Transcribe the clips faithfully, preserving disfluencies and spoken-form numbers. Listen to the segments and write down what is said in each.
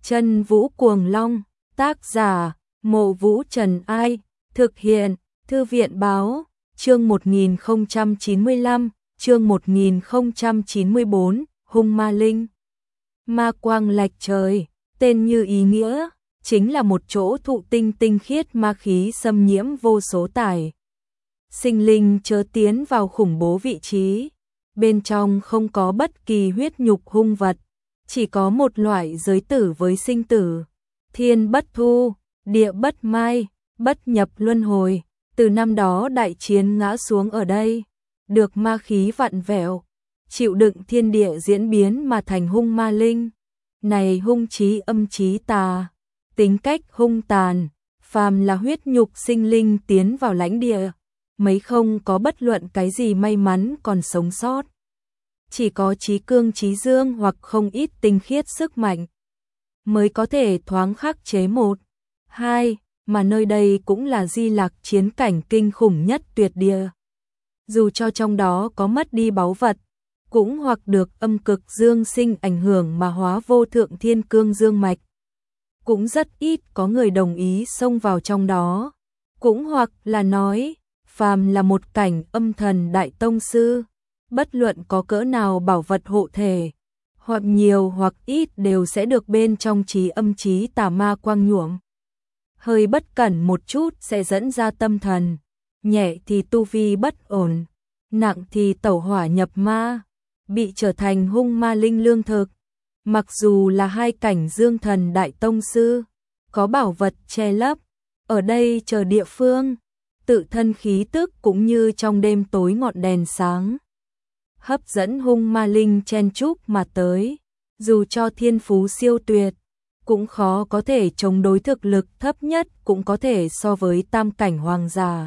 Chân Vũ Cuồng Long, tác giả, Mộ Vũ Trần Ai, thực hiện, Thư viện Báo, chương một nghìn không trăm chín mươi lăm, chương một nghìn không trăm chín mươi bốn, Hung Ma Linh. Ma quang lạch trời, tên như ý nghĩa, chính là một chỗ thụ tinh tinh khiết ma khí xâm nhiễm vô số tài. Sinh linh chớ tiến vào khủng bố vị trí, bên trong không có bất kỳ huyết nhục hung vật, chỉ có một loại giới tử với sinh tử, thiên bất thu, địa bất mai, bất nhập luân hồi, từ năm đó đại chiến ngã xuống ở đây, được ma khí vặn vẹo, chịu đựng thiên địa diễn biến mà thành hung ma linh. Này hung chí âm chí tà, tính cách hung tàn, phàm là huyết nhục sinh linh tiến vào lãnh địa, mấy không có bất luận cái gì may mắn còn sống sót. Chỉ có trí cương trí dương hoặc không ít tinh khiết sức mạnh mới có thể thoáng khắc chế một, hai, mà nơi đây cũng là di lạc chiến cảnh kinh khủng nhất tuyệt địa. Dù cho trong đó có mất đi báu vật, cũng hoặc được âm cực dương sinh ảnh hưởng mà hóa vô thượng thiên cương dương mạch, cũng rất ít có người đồng ý xông vào trong đó, cũng hoặc là nói, phàm là một cảnh âm thần đại tông sư, bất luận có cỡ nào bảo vật hộ thể, hoặc nhiều hoặc ít đều sẽ được bên trong trí âm trí tà ma quang nhuộm. Hơi bất cẩn một chút sẽ dẫn ra tâm thần, nhẹ thì tu vi bất ổn, nặng thì tẩu hỏa nhập ma, bị trở thành hung ma linh lương thực. Mặc dù là hai cảnh dương thần đại tông sư, có bảo vật che lấp, ở đây chờ địa phương, tự thân khí tức cũng như trong đêm tối ngọn đèn sáng, hấp dẫn hung ma linh chen chúc mà tới, dù cho thiên phú siêu tuyệt, cũng khó có thể chống đối thực lực thấp nhất cũng có thể so với tam cảnh hoàng giả.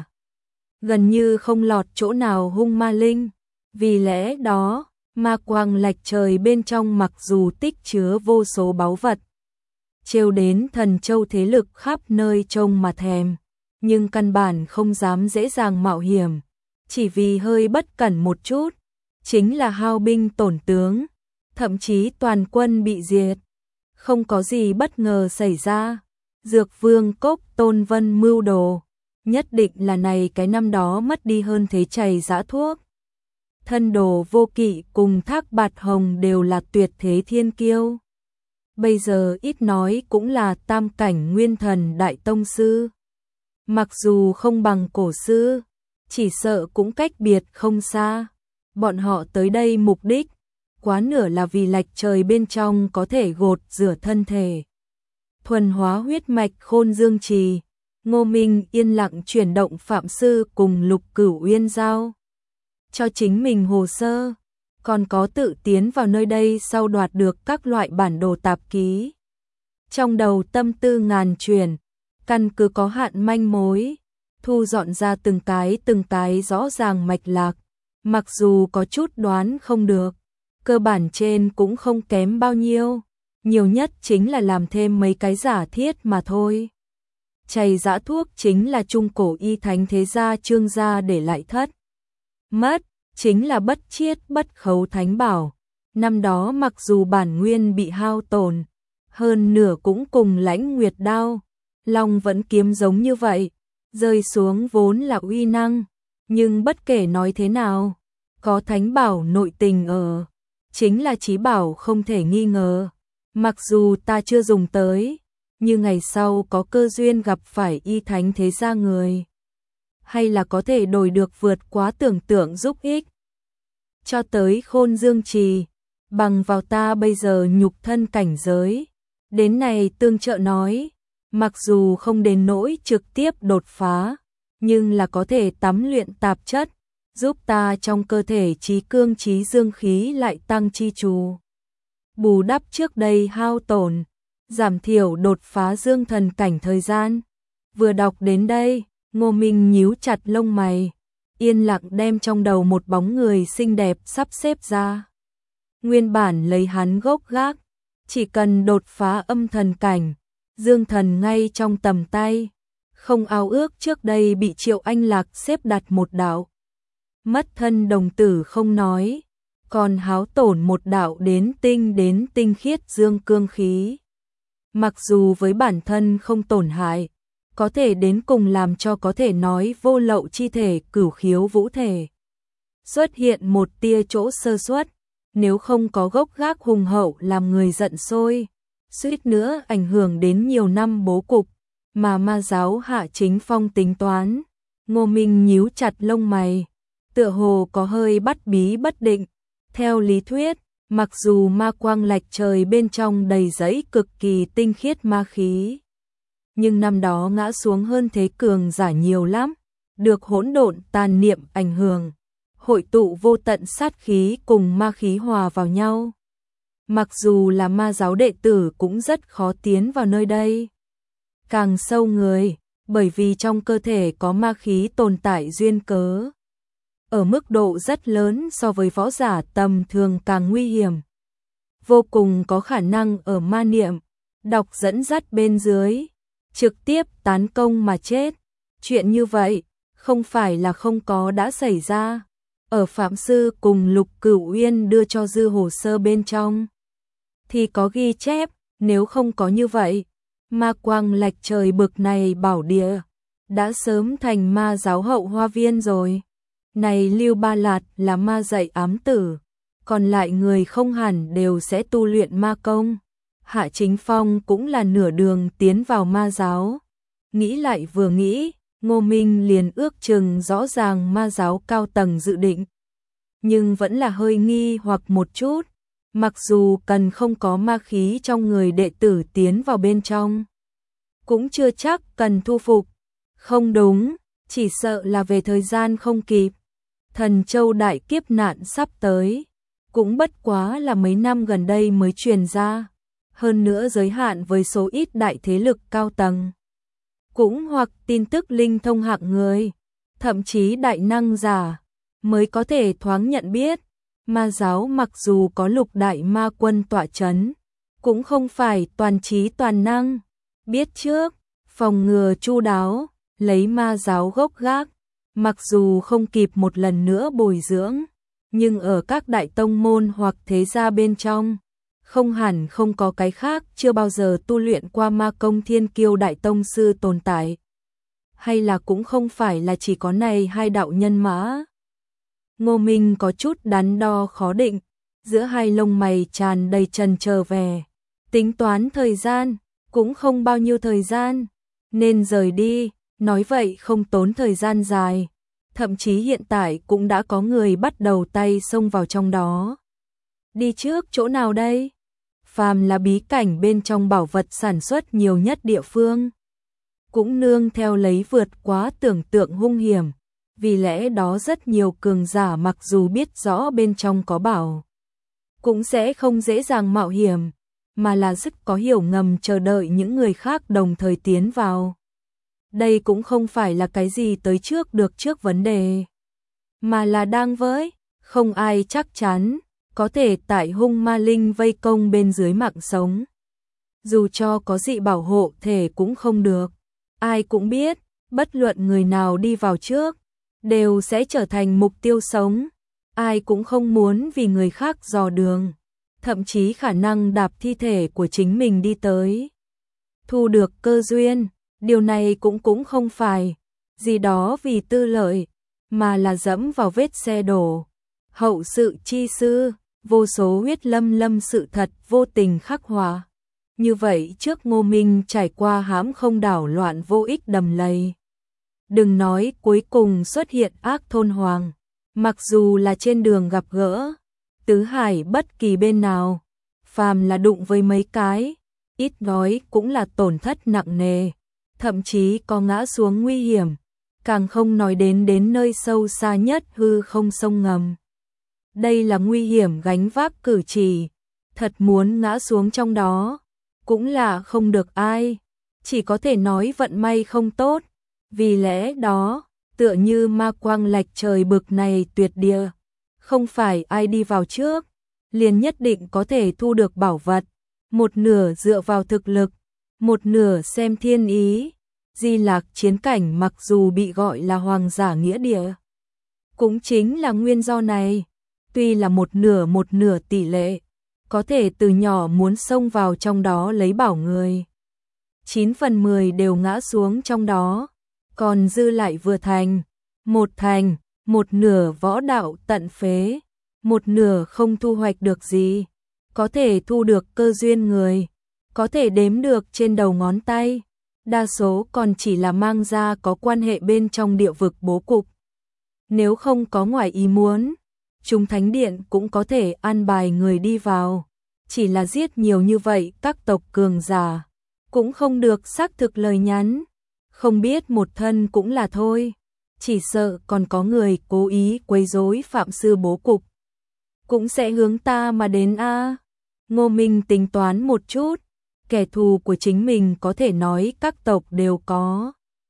Gần như không lọt chỗ nào hung ma linh, vì lẽ đó, ma quang lạch trời bên trong mặc dù tích chứa vô số báu vật, trêu đến thần châu thế lực khắp nơi trông mà thèm, nhưng căn bản không dám dễ dàng mạo hiểm, chỉ vì hơi bất cẩn một chút, chính là hao binh tổn tướng, thậm chí toàn quân bị diệt. Không có gì bất ngờ xảy ra, Dược Vương Cốc Tôn Vân mưu đồ, nhất định là này cái năm đó mất đi hơn thế chày dã thuốc. Thân đồ Vô Kỵ cùng Thác Bạt Hồng đều là tuyệt thế thiên kiêu. Bây giờ ít nói cũng là tam cảnh nguyên thần đại tông sư. Mặc dù không bằng cổ sư, chỉ sợ cũng cách biệt không xa. Bọn họ tới đây mục đích, quá nửa là vì lạch trời bên trong có thể gột rửa thân thể. Thuần hóa huyết mạch khôn dương trì, Ngô Minh yên lặng chuyển động phạm sư cùng Lục Cửu Uyên giao cho chính mình hồ sơ, còn có tự tiến vào nơi đây sau đoạt được các loại bản đồ tạp ký. Trong đầu tâm tư ngàn chuyển, căn cứ có hạn manh mối, thu dọn ra từng cái từng cái rõ ràng mạch lạc, mặc dù có chút đoán không được, cơ bản trên cũng không kém bao nhiêu, nhiều nhất chính là làm thêm mấy cái giả thiết mà thôi. Chày dã thuốc chính là trung cổ y thánh thế gia Trương gia để lại thất mất, chính là bất chiết bất khấu thánh bảo. Năm đó mặc dù bản nguyên bị hao tổn, hơn nửa cũng cùng Lãnh Nguyệt đao, Long vẫn kiếm giống như vậy, rơi xuống vốn là uy năng, nhưng bất kể nói thế nào, có thánh bảo nội tình ở, chính là chí bảo không thể nghi ngờ. Mặc dù ta chưa dùng tới, nhưng ngày sau có cơ duyên gặp phải y thánh thế gia người, hay là có thể đổi được vượt quá tưởng tượng giúp ích. Cho tới khôn dương trì, bằng vào ta bây giờ nhục thân cảnh giới, đến này tương trợ nói, mặc dù không đến nỗi trực tiếp đột phá, nhưng là có thể tắm luyện tạp chất, giúp ta trong cơ thể trí cương trí dương khí lại tăng chi trù, bù đắp trước đây hao tổn, giảm thiểu đột phá dương thần cảnh thời gian. Vừa đọc đến đây, Ngô Minh nhíu chặt lông mày, yên lặng đem trong đầu một bóng người xinh đẹp sắp xếp ra. Nguyên bản lấy hắn gốc gác, chỉ cần đột phá âm thần cảnh, dương thần ngay trong tầm tay, không ao ước trước đây bị Triệu Anh Lạc xếp đặt một đạo. Mất thân đồng tử không nói, còn háo tổn một đạo đến tinh đến tinh khiết dương cương khí. mặc dù với bản thân không tổn hại, có thể đến cùng làm cho có thể nói vô lậu chi thể cửu khiếu vũ thể. Xuất hiện một tia chỗ sơ suất, nếu không có gốc gác hùng hậu làm người giận sôi, suýt nữa ảnh hưởng đến nhiều năm bố cục, mà ma giáo Hạ Chính Phong tính toán. Ngô Minh nhíu chặt lông mày, tựa hồ có hơi bắt bí bất định. Theo lý thuyết, mặc dù ma quang lạch trời bên trong đầy dẫy cực kỳ tinh khiết ma khí, nhưng năm đó ngã xuống hơn thế cường giả nhiều lắm, được hỗn độn tàn niệm ảnh hưởng, hội tụ vô tận sát khí cùng ma khí hòa vào nhau. Mặc dù là ma giáo đệ tử cũng rất khó tiến vào nơi đây. Càng sâu người, bởi vì trong cơ thể có ma khí tồn tại duyên cớ, ở mức độ rất lớn so với võ giả tầm thường càng nguy hiểm. Vô cùng có khả năng ở ma niệm, đọc dẫn dắt bên dưới, trực tiếp tán công mà chết. Chuyện như vậy, không phải là không có đã xảy ra. Ở Phạm Sư cùng Lục Cửu Uyên đưa cho dư hồ sơ bên trong, thì có ghi chép, nếu không có như vậy, ma quang lạch trời bực này bảo địa, đã sớm thành ma giáo hậu hoa viên rồi. Này Lưu Ba Lạt là ma dạy ám tử, còn lại người không hẳn đều sẽ tu luyện ma công. Hạ Chính Phong cũng là nửa đường tiến vào ma giáo. Nghĩ lại vừa nghĩ, Ngô Minh liền ước chừng rõ ràng ma giáo cao tầng dự định. Nhưng vẫn là hơi nghi hoặc một chút, mặc dù cần không có ma khí trong người đệ tử tiến vào bên trong, cũng chưa chắc cần thu phục. Không đúng, chỉ sợ là về thời gian không kịp. Thần Châu đại kiếp nạn sắp tới, cũng bất quá là mấy năm gần đây mới truyền ra, hơn nữa giới hạn với số ít đại thế lực cao tầng, cũng hoặc tin tức linh thông hạng người, thậm chí đại năng giả, mới có thể thoáng nhận biết. Ma giáo mặc dù có lục đại ma quân tọa chấn, cũng không phải toàn trí toàn năng, biết trước, phòng ngừa chu đáo, lấy ma giáo gốc gác. Mặc dù không kịp một lần nữa bồi dưỡng, nhưng ở các đại tông môn hoặc thế gia bên trong, không hẳn không có cái khác chưa bao giờ tu luyện qua ma công thiên kiêu đại tông sư tồn tại. Hay là cũng không phải là chỉ có này hai đạo nhân mã. Ngô Minh có chút đắn đo khó định, giữa hai lông mày tràn đầy trần chờ vẻ. Tính toán thời gian, cũng không bao nhiêu thời gian, nên rời đi. Nói vậy không tốn thời gian dài, thậm chí hiện tại cũng đã có người bắt đầu tay xông vào trong đó. Đi trước chỗ nào đây? Phàm là bí cảnh bên trong bảo vật sản xuất nhiều nhất địa phương, cũng nương theo lấy vượt quá tưởng tượng hung hiểm, vì lẽ đó rất nhiều cường giả mặc dù biết rõ bên trong có bảo, cũng sẽ không dễ dàng mạo hiểm, mà là rất có hiểu ngầm chờ đợi những người khác đồng thời tiến vào. Đây cũng không phải là cái gì tới trước được trước vấn đề, mà là đang với, không ai chắc chắn, có thể tại hung ma linh vây công bên dưới mạng sống. Dù cho có dị bảo hộ thể cũng không được, ai cũng biết, bất luận người nào đi vào trước, đều sẽ trở thành mục tiêu sống, ai cũng không muốn vì người khác dò đường, thậm chí khả năng đạp thi thể của chính mình đi tới. Thu được cơ duyên. Điều này cũng cũng không phải gì đó vì tư lợi, mà là dẫm vào vết xe đổ. Hậu sự chi sư, vô số huyết lâm lâm sự thật vô tình khắc họa. Như vậy trước Ngô Minh trải qua hãm không đảo loạn vô ích đầm lầy. Đừng nói cuối cùng xuất hiện ác thôn hoàng, mặc dù là trên đường gặp gỡ, tứ hải bất kỳ bên nào, phàm là đụng với mấy cái, ít nói cũng là tổn thất nặng nề. Thậm chí có ngã xuống nguy hiểm, càng không nói đến đến nơi sâu xa nhất hư không sông ngầm. Đây là nguy hiểm gánh vác cử chỉ, thật muốn ngã xuống trong đó, cũng là không được ai, chỉ có thể nói vận may không tốt, vì lẽ đó, tựa như ma quang lạch trời bực này tuyệt địa, không phải ai đi vào trước, liền nhất định có thể thu được bảo vật, một nửa dựa vào thực lực, một nửa xem thiên ý. Di Lạc chiến cảnh mặc dù bị gọi là hoàng giả nghĩa địa, cũng chính là nguyên do này, tuy là một nửa một nửa tỷ lệ, có thể từ nhỏ muốn xông vào trong đó lấy bảo người. chín phần mười đều ngã xuống trong đó, còn dư lại vừa thành, một thành, một nửa võ đạo tận phế, một nửa không thu hoạch được gì, có thể thu được cơ duyên người, có thể đếm được trên đầu ngón tay, đa số còn chỉ là mang ra có quan hệ bên trong địa vực bố cục. Nếu không có ngoài ý muốn, chúng thánh điện cũng có thể an bài người đi vào, chỉ là giết nhiều như vậy các tộc cường giả, cũng không được xác thực lời nhắn, không biết một thân cũng là thôi, chỉ sợ còn có người cố ý quấy rối phạm sư bố cục. Cũng sẽ hướng ta mà đến a. Ngô Minh tính toán một chút, kẻ thù của chính mình có thể nói các tộc đều có.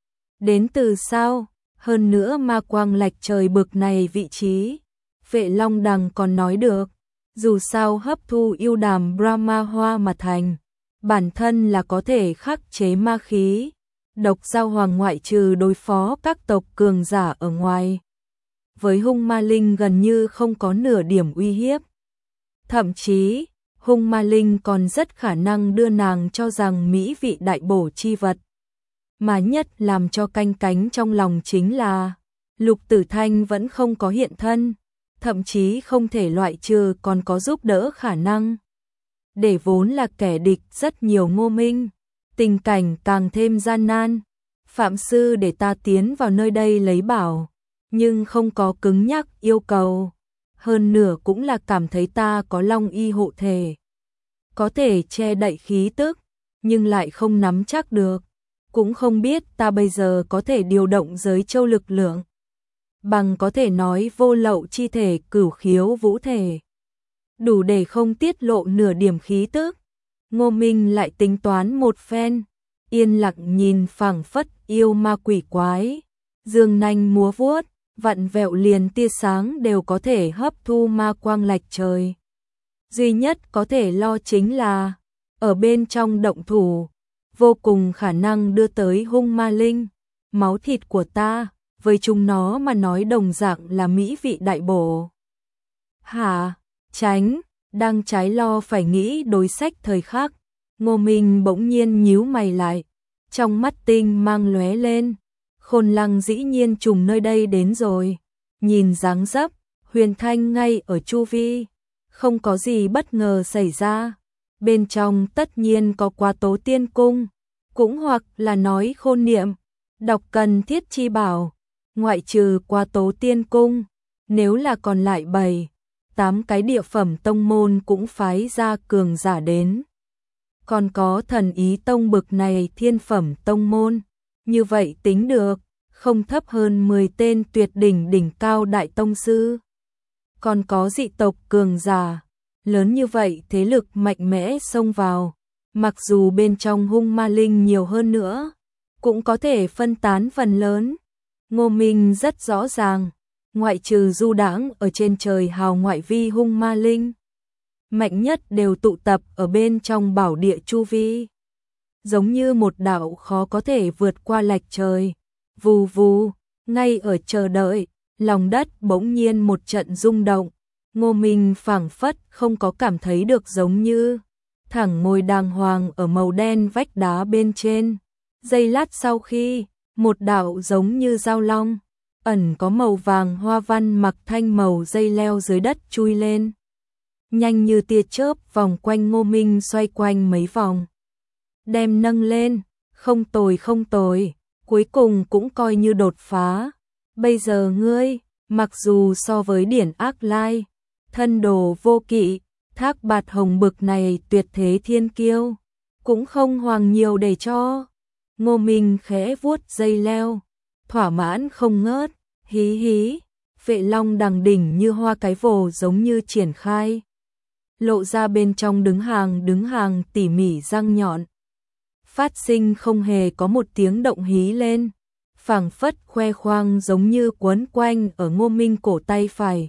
Đến từ sao? Hơn nữa ma quang lạch trời bực này vị trí, Vệ Long Đằng còn nói được, dù sao hấp thu yêu đàm Brahma hoa mà thành, bản thân là có thể khắc chế ma khí. Độc Giao Hoàng ngoại trừ đối phó các tộc cường giả ở ngoài, với hung ma linh gần như không có nửa điểm uy hiếp. Thậm chí, hung ma linh còn rất khả năng đưa nàng cho rằng mỹ vị đại bổ chi vật. Mà nhất làm cho canh cánh trong lòng chính là Lục Tử Thanh vẫn không có hiện thân, thậm chí không thể loại trừ còn có giúp đỡ khả năng. Để vốn là kẻ địch rất nhiều Ngô Minh, tình cảnh càng thêm gian nan. Phạm sư để ta tiến vào nơi đây lấy bảo, nhưng không có cứng nhắc yêu cầu. Hơn nửa cũng là cảm thấy ta có long y hộ thể, có thể che đậy khí tức, nhưng lại không nắm chắc được. Cũng không biết ta bây giờ có thể điều động giới châu lực lượng, bằng có thể nói vô lậu chi thể cửu khiếu vũ thể, đủ để không tiết lộ nửa điểm khí tức. Ngô Minh lại tính toán một phen, yên lặng nhìn phảng phất yêu ma quỷ quái, dương nanh múa vuốt, vặn vẹo liền tia sáng đều có thể hấp thu ma quang lạch trời. Duy nhất có thể lo chính là, ở bên trong động thủ, vô cùng khả năng đưa tới hung ma linh, máu thịt của ta, với chúng nó mà nói đồng dạng là mỹ vị đại bổ. Hả? Tránh, đang trái lo phải nghĩ đối sách thời khắc, Ngô Minh bỗng nhiên nhíu mày lại, trong mắt tinh mang lóe lên, Khôn Lăng dĩ nhiên trùng nơi đây đến rồi, nhìn dáng dấp, Huyền Thanh ngay ở chu vi, không có gì bất ngờ xảy ra, bên trong tất nhiên có Quá Tố Tiên Cung, cũng hoặc là nói khôn niệm, đọc cần thiết chi bảo, ngoại trừ Quá Tố Tiên Cung, nếu là còn lại bảy, tám cái địa phẩm tông môn cũng phái ra cường giả đến. Còn có Thần Ý Tông bực này thiên phẩm tông môn, như vậy tính được, không thấp hơn mười tên tuyệt đỉnh đỉnh cao đại tông sư. Còn có dị tộc cường giả, lớn như vậy thế lực mạnh mẽ xông vào, mặc dù bên trong hung ma linh nhiều hơn nữa, cũng có thể phân tán phần lớn. Ngô Minh rất rõ ràng, ngoại trừ du đãng ở trên trời hào ngoại vi hung ma linh, mạnh nhất đều tụ tập ở bên trong bảo địa chu vi. Giống như một đạo khó có thể vượt qua lạch trời, vù vù, ngay ở chờ đợi, lòng đất bỗng nhiên một trận rung động. Ngô Minh phảng phất không có cảm thấy được, giống như thẳng ngồi đàng hoàng ở màu đen vách đá bên trên. Giây lát sau khi, một đạo giống như dao long, ẩn có màu vàng hoa văn mặc thanh màu dây leo dưới đất chui lên. Nhanh như tia chớp vòng quanh Ngô Minh xoay quanh mấy vòng. Đem nâng lên, không tồi không tồi, cuối cùng cũng coi như đột phá. Bây giờ ngươi, mặc dù so với Điển Ác Lai, thân đồ vô kỵ, Thác Bạt Hồng bực này tuyệt thế thiên kiêu, cũng không hoàng nhiều để cho. Ngô Minh khẽ vuốt dây leo, thỏa mãn không ngớt, hí hí, Vệ Long đằng đỉnh như hoa cái vồ giống như triển khai. Lộ ra bên trong đứng hàng đứng hàng tỉ mỉ răng nhọn. Phát sinh không hề có một tiếng động hí lên, phảng phất khoe khoang giống như quấn quanh ở Ngô Minh cổ tay phải.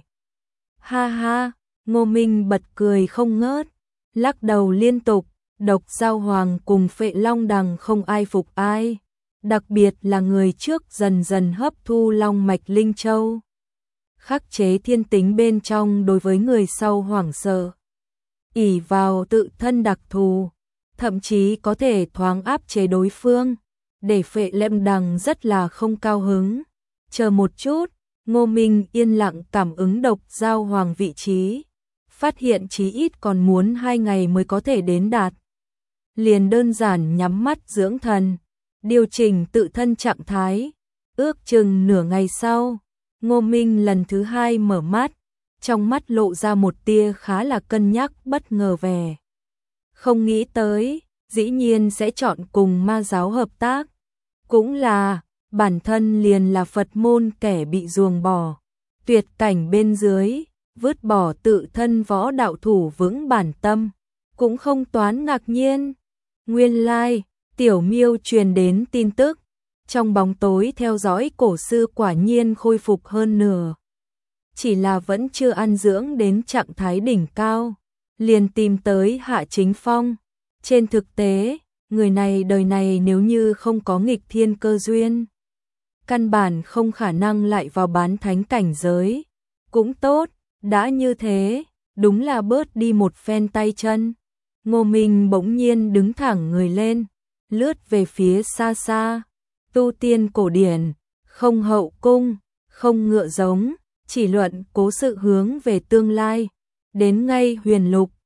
Ha ha, Ngô Minh bật cười không ngớt, lắc đầu liên tục. Độc Giao Hoàng cùng Vệ Long đằng không ai phục ai, đặc biệt là người trước dần dần hấp thu long mạch linh châu, khắc chế thiên tính bên trong đối với người sau hoảng sợ. ỷ vào tự thân đặc thù, thậm chí có thể thoáng áp chế đối phương, để Phệ Lâm Đằng rất là không cao hứng. Chờ một chút, Ngô Minh yên lặng cảm ứng độc giao hoàng vị trí, phát hiện chí ít còn muốn hai ngày mới có thể đến đạt. Liền đơn giản nhắm mắt dưỡng thần, điều chỉnh tự thân trạng thái, ước chừng nửa ngày sau, Ngô Minh lần thứ hai mở mắt, trong mắt lộ ra một tia khá là cân nhắc bất ngờ vẻ. Không nghĩ tới, dĩ nhiên sẽ chọn cùng ma giáo hợp tác. Cũng là, bản thân liền là Phật môn kẻ bị ruồng bỏ. Tuyệt cảnh bên dưới, vứt bỏ tự thân võ đạo thủ vững bản tâm. Cũng không toán ngạc nhiên. Nguyên lai, Tiểu Miêu truyền đến tin tức. Trong bóng tối theo dõi cổ sư quả nhiên khôi phục hơn nửa. Chỉ là vẫn chưa ăn dưỡng đến trạng thái đỉnh cao. Liền tìm tới Hạ Chính Phong. Trên thực tế, người này đời này nếu như không có nghịch thiên cơ duyên, căn bản không khả năng lại vào bán thánh cảnh giới. Cũng tốt, đã như thế, đúng là bớt đi một phen tay chân. Ngô Minh bỗng nhiên đứng thẳng người lên, lướt về phía xa xa. Tu tiên cổ điển, không hậu cung, không ngựa giống, chỉ luận cố sự hướng về tương lai. Đến ngay huyền lục,